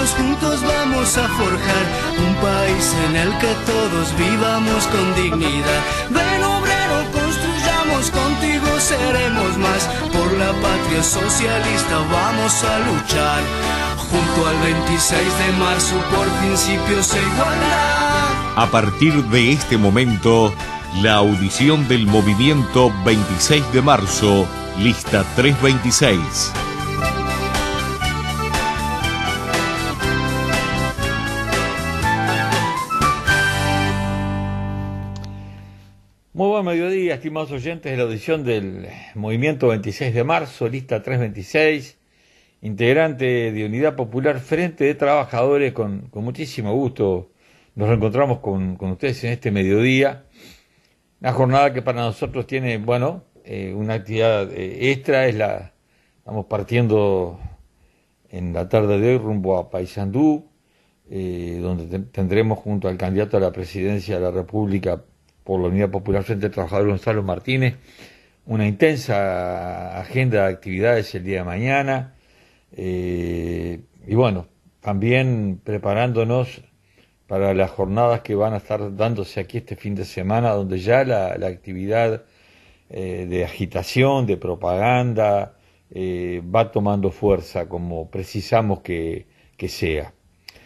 sueños juntos vamos a forjar un país en el que todos vivamos con dignidad. Ven obrero, construyamos, contigo seremos más. Por la patria socialista vamos a luchar. Junto al 26 de marzo por principios e igualdad. A partir de este momento, la audición del movimiento 26 de marzo, lista 326. Muy buen mediodía, estimados oyentes de la audición del movimiento 26 de marzo, lista 326, integrante de Unidad Popular Frente de Trabajadores. Con muchísimo gusto nos reencontramos con ustedes en este mediodía. Una jornada que para nosotros tiene, una actividad extra. Estamos partiendo en la tarde de hoy rumbo a Paysandú, donde tendremos junto al candidato a la presidencia de la República por la Unidad Popular Frente de Trabajadores, Gonzalo Martínez, una intensa agenda de actividades el día de mañana, también preparándonos para las jornadas que van a estar dándose aquí este fin de semana, donde ya la actividad de agitación, de propaganda, va tomando fuerza, como precisamos que sea.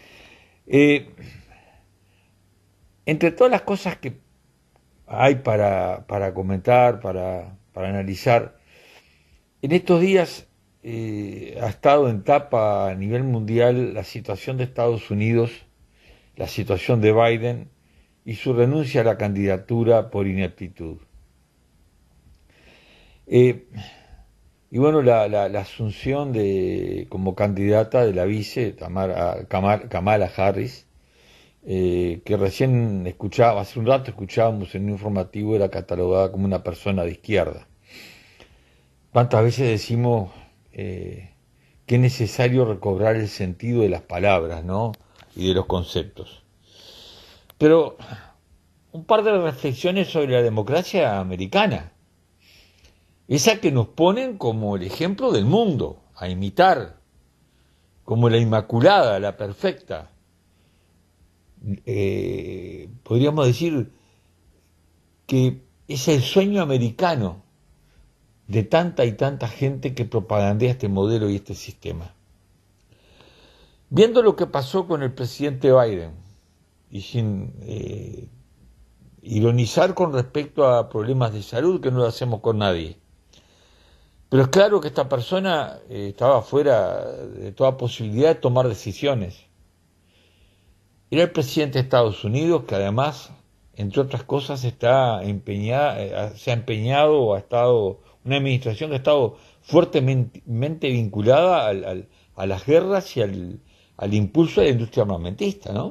Entre todas las cosas que hay para comentar, para analizar, en estos días ha estado en tapa a nivel mundial la situación de Estados Unidos, la situación de Biden y su renuncia a la candidatura por ineptitud. La asunción como candidata de la vice Kamala Harris, que recién hace un rato escuchábamos en un informativo, era catalogada como una persona de izquierda. ¿Cuántas veces decimos que es necesario recobrar el sentido de las palabras, ¿no?, y de los conceptos? Pero un par de reflexiones sobre la democracia americana, esa que nos ponen como el ejemplo del mundo a imitar, como la inmaculada, la perfecta. Podríamos decir que es el sueño americano de tanta y tanta gente que propagandea este modelo y este sistema. Viendo lo que pasó con el presidente Biden, y sin ironizar con respecto a problemas de salud, que no lo hacemos con nadie, pero es claro que esta persona estaba fuera de toda posibilidad de tomar decisiones. Era el presidente de Estados Unidos, que además, entre otras cosas, se ha empeñado o ha estado, una administración que ha estado fuertemente vinculada a las guerras y al impulso de la industria armamentista, ¿no?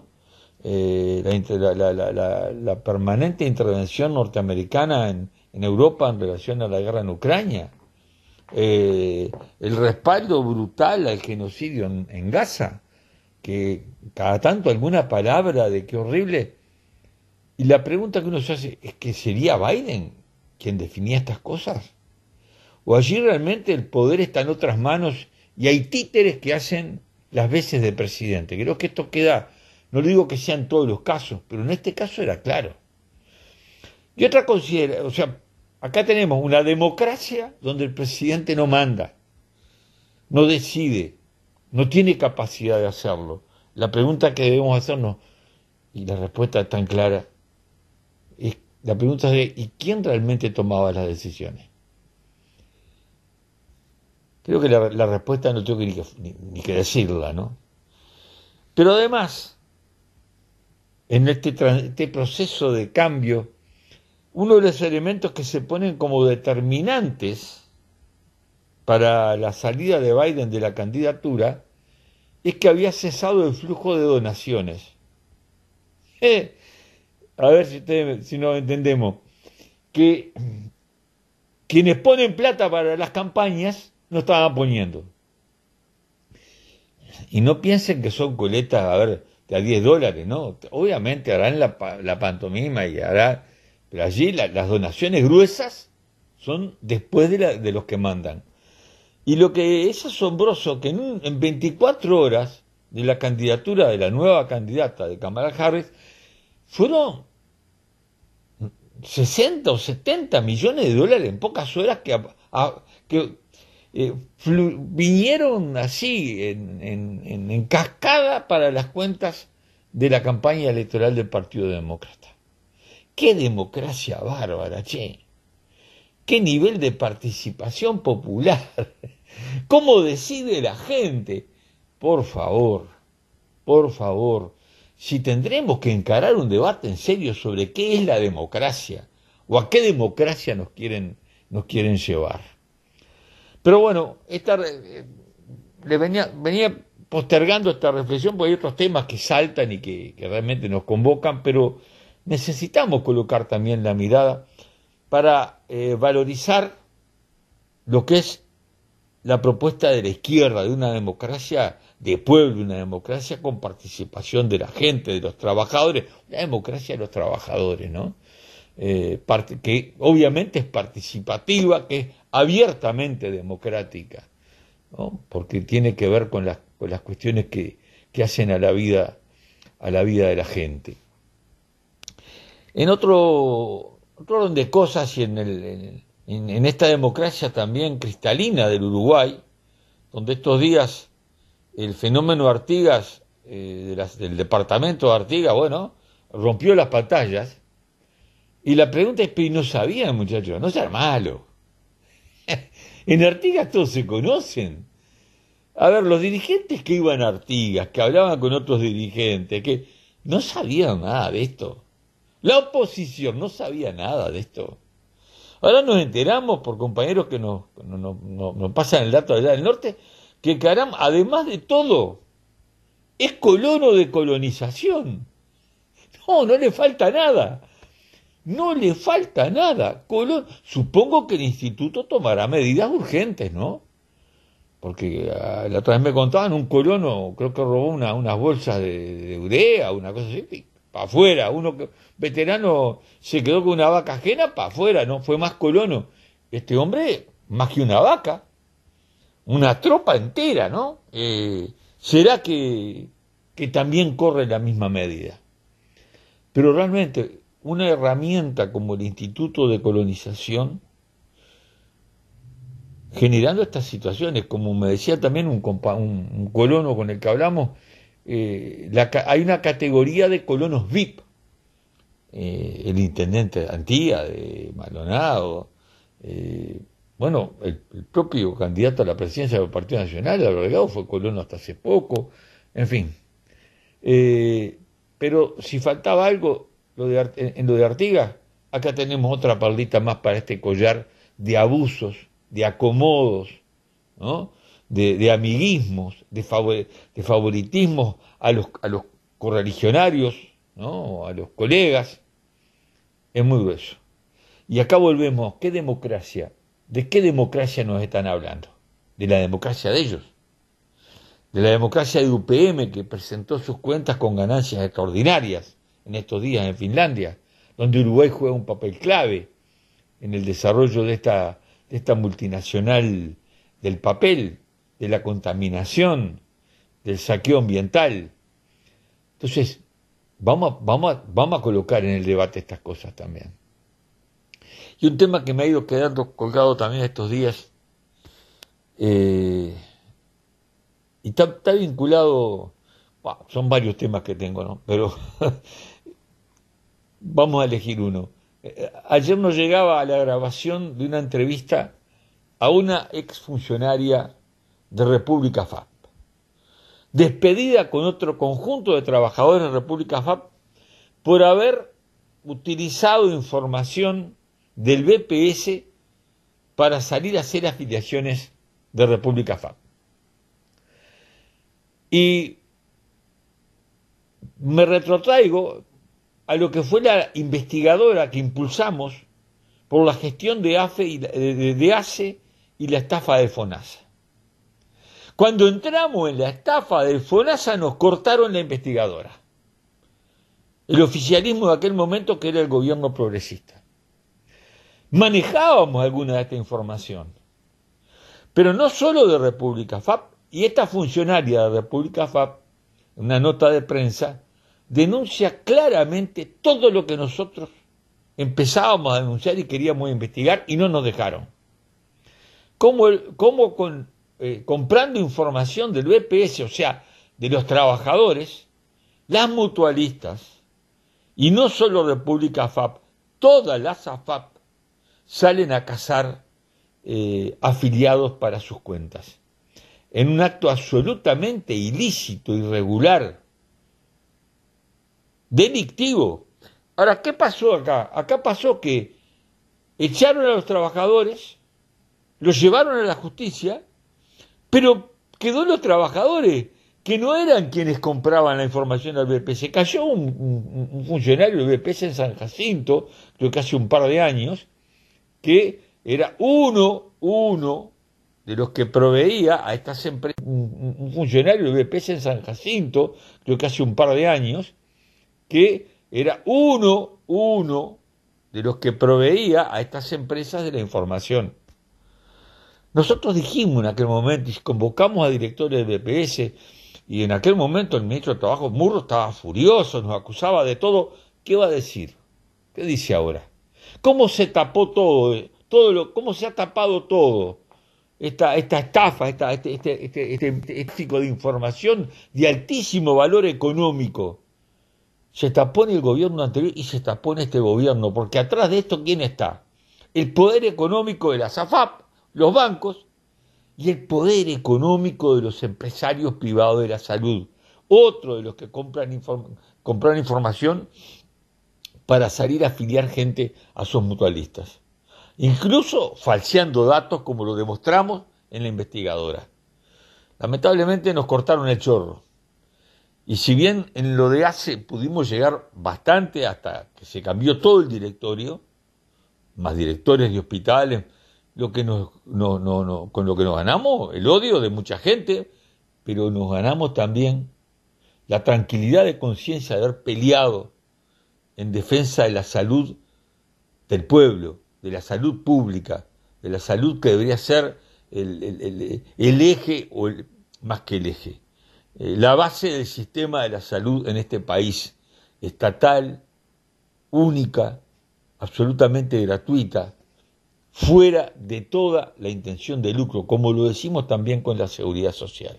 La permanente intervención norteamericana en Europa en relación a la guerra en Ucrania, el respaldo brutal al genocidio en Gaza, que cada tanto alguna palabra de qué horrible. Y la pregunta que uno se hace es que ¿sería Biden quien definía estas cosas? ¿O allí realmente el poder está en otras manos y hay títeres que hacen las veces de presidente? Creo que esto queda, no le digo que sea en todos los casos, pero en este caso era claro. Y otra acá tenemos una democracia donde el presidente no manda, no decide, no tiene capacidad de hacerlo. La pregunta que debemos hacernos, y la respuesta es tan clara, la pregunta es ¿y quién realmente tomaba las decisiones? Creo que la respuesta no tengo ni que decirla, ¿no? Pero además, en este proceso de cambio, uno de los elementos que se ponen como determinantes para la salida de Biden de la candidatura es que había cesado el flujo de donaciones. A ver si nos entendemos. Que quienes ponen plata para las campañas no estaban poniendo. Y no piensen que son coletas, de a $10, ¿no? Obviamente harán la pantomima y pero allí las donaciones gruesas son después de los que mandan. Y lo que es asombroso, que en 24 horas de la candidatura de la nueva candidata de Kamala Harris fueron 60 o 70 millones de dólares en pocas horas que vinieron así en cascada para las cuentas de la campaña electoral del Partido Demócrata. ¡Qué democracia bárbara, che! ¡Qué nivel de participación popular! ¿Cómo decide la gente? Por favor, si tendremos que encarar un debate en serio sobre qué es la democracia o a qué democracia nos quieren llevar. Pero bueno, venía postergando esta reflexión porque hay otros temas que saltan y que realmente nos convocan, pero necesitamos colocar también la mirada para valorizar lo que es la propuesta de la izquierda, de una democracia de pueblo, una democracia con participación de la gente, de los trabajadores, una democracia de los trabajadores, ¿no? Que obviamente es participativa, que es abiertamente democrática, ¿no? Porque tiene que ver con las cuestiones que hacen a la vida de la gente. En otro orden de cosas y en esta democracia también cristalina del Uruguay, donde estos días el fenómeno Artigas, del departamento de Artigas, bueno, rompió las pantallas. Y la pregunta es, pero no sabían, muchachos, no sean malos. En Artigas todos se conocen. A ver, los dirigentes que iban a Artigas, que hablaban con otros dirigentes, que no sabían nada de esto. La oposición no sabía nada de esto. Ahora nos enteramos por compañeros que nos pasan el dato allá del norte, que caramba, además de todo, es colono de colonización. No le falta nada. No le falta nada. Supongo que el instituto tomará medidas urgentes, ¿no? Porque la otra vez me contaban, un colono, creo que robó unas bolsas de urea, una cosa así, para afuera. Veterano se quedó con una vaca ajena, para afuera, no fue más colono. Este hombre, más que una vaca, una tropa entera, ¿no? ¿Será que también corre la misma medida? Pero realmente, una herramienta como el Instituto de Colonización, generando estas situaciones, como me decía también un colono con el que hablamos, hay una categoría de colonos VIP. El intendente de Antía, de Maldonado, bueno, el propio candidato a la presidencia del Partido Nacional, Álvaro Delgado, fue colono hasta hace poco, en fin. Pero si faltaba algo en lo de Artigas, acá tenemos otra perlita más para este collar de abusos, de acomodos, ¿no? de amiguismos, de favoritismos a los correligionarios, ¿no? A los colegas. Es muy grueso. Y acá volvemos, ¿qué democracia? ¿De qué democracia nos están hablando? De la democracia de ellos. De la democracia de UPM, que presentó sus cuentas con ganancias extraordinarias en estos días en Finlandia, donde Uruguay juega un papel clave en el desarrollo de esta multinacional del papel, de la contaminación, del saqueo ambiental. Entonces, vamos a colocar en el debate estas cosas también. Y un tema que me ha ido quedando colgado también estos días, y está vinculado, son varios temas que tengo, ¿no? Pero vamos a elegir uno. Ayer nos llegaba la grabación de una entrevista a una exfuncionaria de República FAP, despedida con otro conjunto de trabajadores de República FAP por haber utilizado información del BPS para salir a hacer afiliaciones de República FAP. Y me retrotraigo a lo que fue la investigadora que impulsamos por la gestión de ACE y la estafa de FONASA. Cuando entramos en la estafa de FONASA nos cortaron la investigadora. El oficialismo de aquel momento, que era el gobierno progresista. Manejábamos alguna de esta información, pero no solo de República FAP, y esta funcionaria de República FAP en una nota de prensa, denuncia claramente todo lo que nosotros empezábamos a denunciar y queríamos investigar y no nos dejaron. Comprando información del BPS, o sea, de los trabajadores, las mutualistas, y no solo República AFAP, todas las AFAP salen a cazar afiliados para sus cuentas, en un acto absolutamente ilícito, irregular, delictivo. Ahora, ¿qué pasó acá? Acá pasó que echaron a los trabajadores, los llevaron a la justicia, pero quedó los trabajadores, que no eran quienes compraban la información al BPS. Cayó un funcionario del BPS en San Jacinto, creo que hace un par de años, que era uno de los que proveía a estas empresas, un funcionario del BPS en San Jacinto, creo que hace un par de años, que era uno de los que proveía a estas empresas de la información. Nosotros dijimos en aquel momento, y convocamos a directores del BPS, y en aquel momento el ministro de Trabajo, Murro, estaba furioso, nos acusaba de todo. ¿Qué va a decir? ¿Qué dice ahora? ¿Cómo se tapó todo? ¿Cómo se ha tapado todo? Esta estafa, este tráfico de información de altísimo valor económico. Se tapó en el gobierno anterior y se tapó en este gobierno, porque atrás de esto, ¿quién está? El poder económico de la AFAP, los bancos, y el poder económico de los empresarios privados de la salud, otro de los que compran información para salir a afiliar gente a sus mutualistas, incluso falseando datos como lo demostramos en la investigadora. Lamentablemente nos cortaron el chorro, y si bien en lo de ACE pudimos llegar bastante hasta que se cambió todo el directorio, más directores de hospitales, con lo que nos ganamos el odio de mucha gente, pero nos ganamos también la tranquilidad de conciencia de haber peleado en defensa de la salud del pueblo, de la salud pública, de la salud que debería ser el eje, más que el eje, la base del sistema de la salud en este país, estatal, única, absolutamente gratuita, fuera de toda la intención de lucro, como lo decimos también con la seguridad social.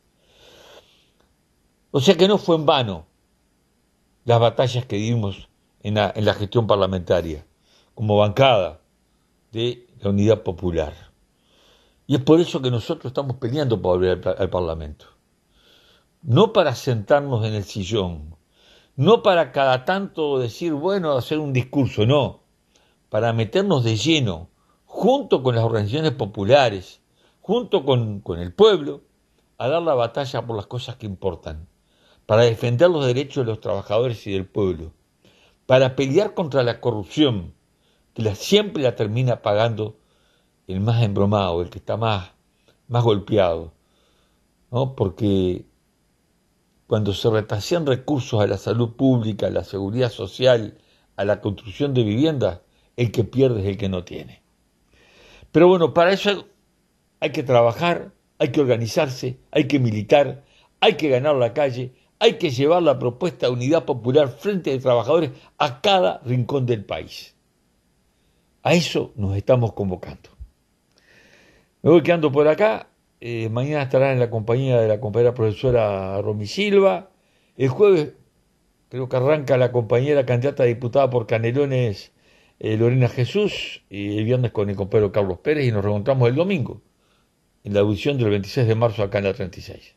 O sea que no fue en vano las batallas que dimos en la gestión parlamentaria, como bancada de la Unidad Popular. Y es por eso que nosotros estamos peleando para volver al Parlamento. No para sentarnos en el sillón, no para cada tanto decir, bueno, hacer un discurso, no, para meternos de lleno, junto con las organizaciones populares, junto con el pueblo, a dar la batalla por las cosas que importan, para defender los derechos de los trabajadores y del pueblo, para pelear contra la corrupción, que siempre la termina pagando el más embromado, el que está más golpeado, ¿no? Porque cuando se retasean recursos a la salud pública, a la seguridad social, a la construcción de viviendas, el que pierde es el que no tiene. Pero bueno, para eso hay que trabajar, hay que organizarse, hay que militar, hay que ganar la calle, hay que llevar la propuesta de Unidad Popular frente de trabajadores a cada rincón del país. A eso nos estamos convocando. Me voy quedando por acá. Mañana estará en la compañía de la compañera profesora Romy Silva. El jueves creo que arranca la compañera candidata a diputada por Canelones, Lorena Jesús, y el viernes con el compañero Carlos Pérez, y nos reencontramos el domingo en la audición del 26 de marzo acá en la 36.